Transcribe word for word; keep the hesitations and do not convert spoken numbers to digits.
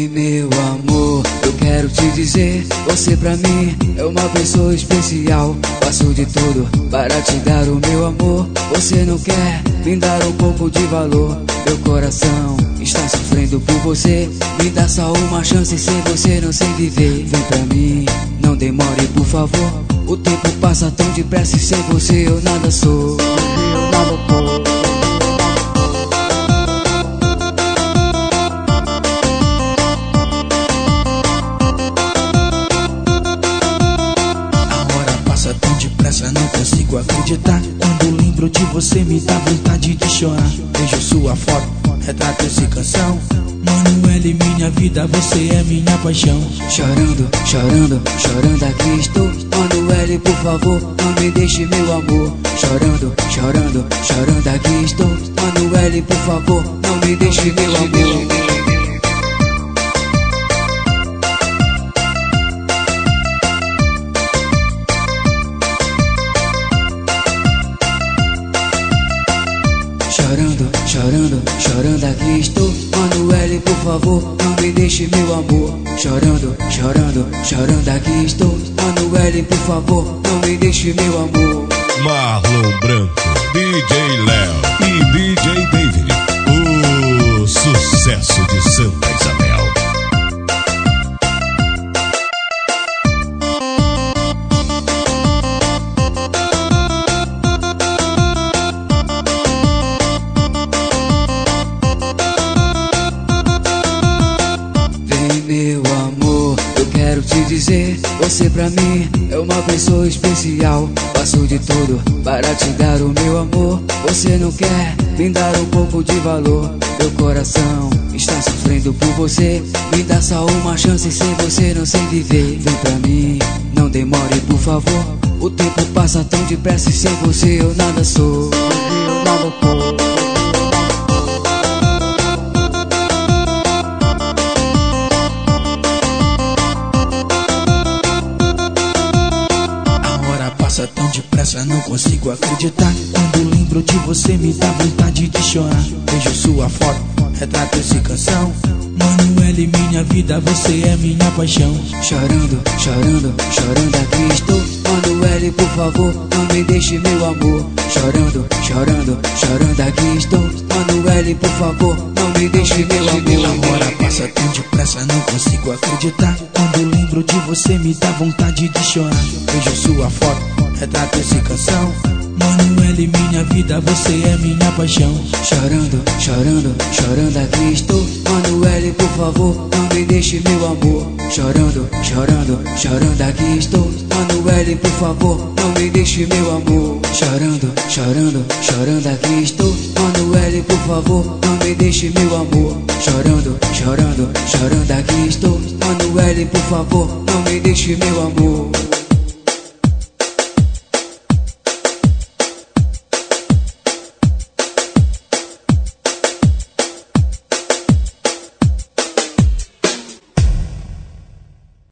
meu amor, eu quero te dizer, você pra mim é uma pessoa especial. Faço de tudo para te dar o meu amor. Você não quer me dar um pouco de valor. Meu coração está sofrendo por você. Me dá só uma chance, sem você não sei viver. Vem pra mim, não demore por favor. O tempo passa tão depressa e sem você eu nada sou. Eu nada tô. Tão depressa, não consigo acreditar. Quando lembro de você me dá vontade de chorar. Vejo sua foto, retrato e canção. Manoel, minha vida, você é minha paixão. Chorando, chorando, chorando aqui estou. Manoel, por favor, não me deixe meu amor. Chorando, chorando, chorando aqui estou. Manoel, por favor, não me deixe meu amor. Chorando, chorando, chorando aqui estou. Manoel, por favor, não me deixe meu amor. Chorando, chorando, chorando aqui estou. Manoel, por favor, não me deixe meu amor. Marlon Branco, D J Léo e D J David, o sucesso de Santa Isabel. Meu amor, eu quero te dizer, você pra mim é uma pessoa especial. Faço de tudo para te dar o meu amor. Você não quer me dar um pouco de valor. Meu coração está sofrendo por você. Me dá só uma chance, sem você não sei viver. Vem pra mim, não demore por favor. O tempo passa tão depressa e sem você eu nada sou. Eu nada tô. Tão depressa, não consigo acreditar. Quando lembro de você me dá vontade de chorar. Vejo sua foto, retrato e canção. Manoel, minha vida, você é minha paixão. Chorando, chorando, chorando aqui estou. Manoel, por favor, não me deixe meu amor. Chorando, chorando, chorando aqui estou. Manoel, por favor, não me deixe meu amor. A hora passa tão depressa, não consigo acreditar. Quando lembro de você me dá vontade de chorar. Vejo sua foto, retrato e canção. Manoel, minha vida, você é minha paixão. Chorando, chorando, chorando aqui estou. Manoel, por favor, não me deixe meu amor. Chorando, chorando, chorando aqui estou. Manoel, por favor, não me deixe meu amor. Chorando, chorando, chorando aqui estou. Manoel, por favor, não me deixe meu amor. Chorando, chorando, chorando aqui estou. Manoel, por favor, não me deixe meu amor.